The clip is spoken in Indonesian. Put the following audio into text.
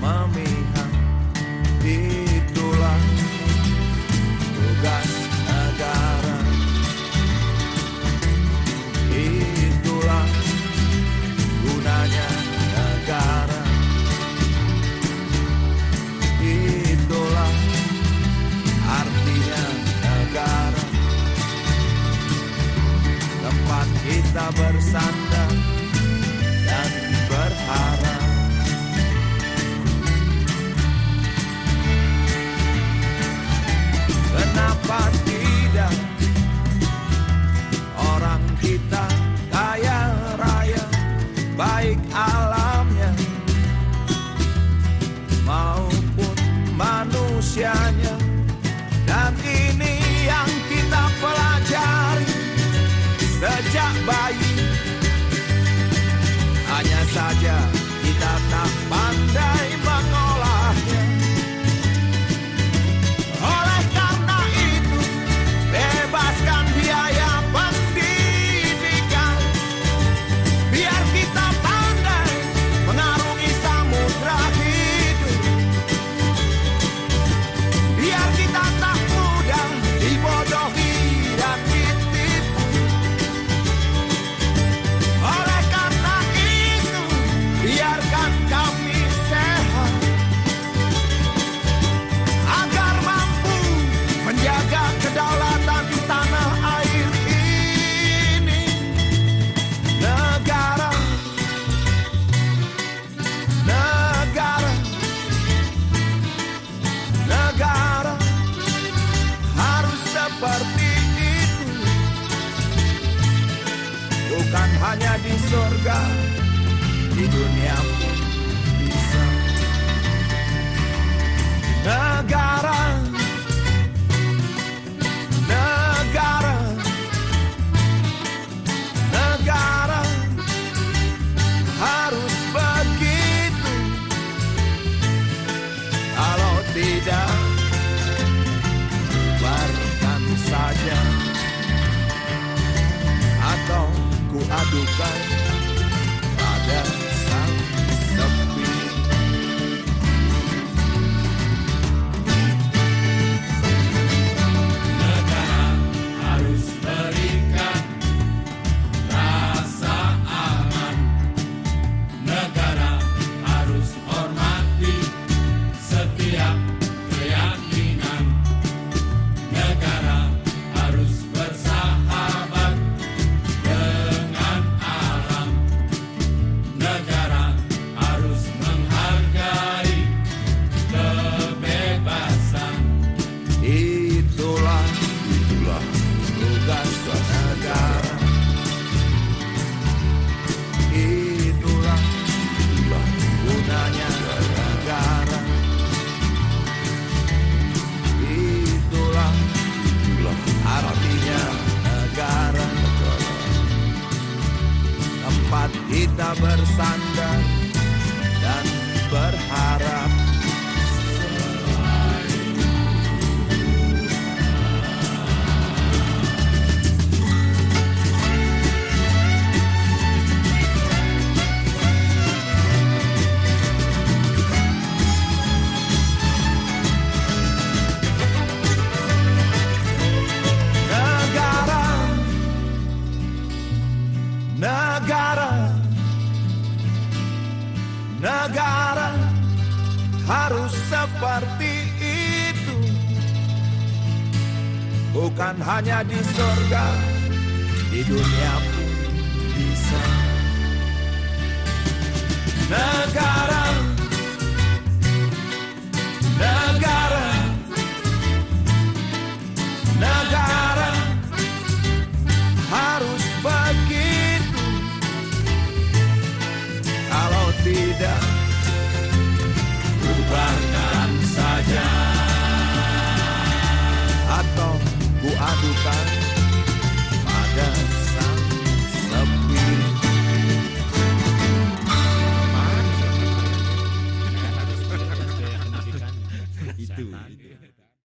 memihak. Itulah tugas negara. Itulah gunanya negara. Itulah artinya negara. Tempat kita bersandar dan berharap. Kenapa tidak orang kita kaya raya, baik alamnya maupun manusianya. Dan ini yang kita pelajari sejak bayi. Hanya saja kita tak pandai mengolahnya. Oleh karena itu, bebaskan biaya pendidikan, biar kita pandai mengarungi samudra hidup. Biar kita tak mudah dibodohi dan ditipu. Oleh karena itu, biarkan kami sehat, agar mampu menjaga kedaulatan tanah air ini. Negara, negara, negara harus seperti itu. Bukan hanya di surga, di dunia pun bisa. Negara, negara, negara harus begitu. Kalau tidak, biarkan saja, atau ku adukan pada sang sepi. Negara harus berikan rasa aman. Negara harus hormati setiap keyakinan. Negara harus bersahabat dengan alam. Negara harus menghargai kebebasan. Itulah tugas negara. Itulah gunanya negara. Itulah artinya negara. Tempat kita bersandar dan berharap. Negara, negara, negara harus seperti itu. Bukan hanya di surga, di dunia pun bisa. Negara, negara, negara harus begitu. Kalau tidak,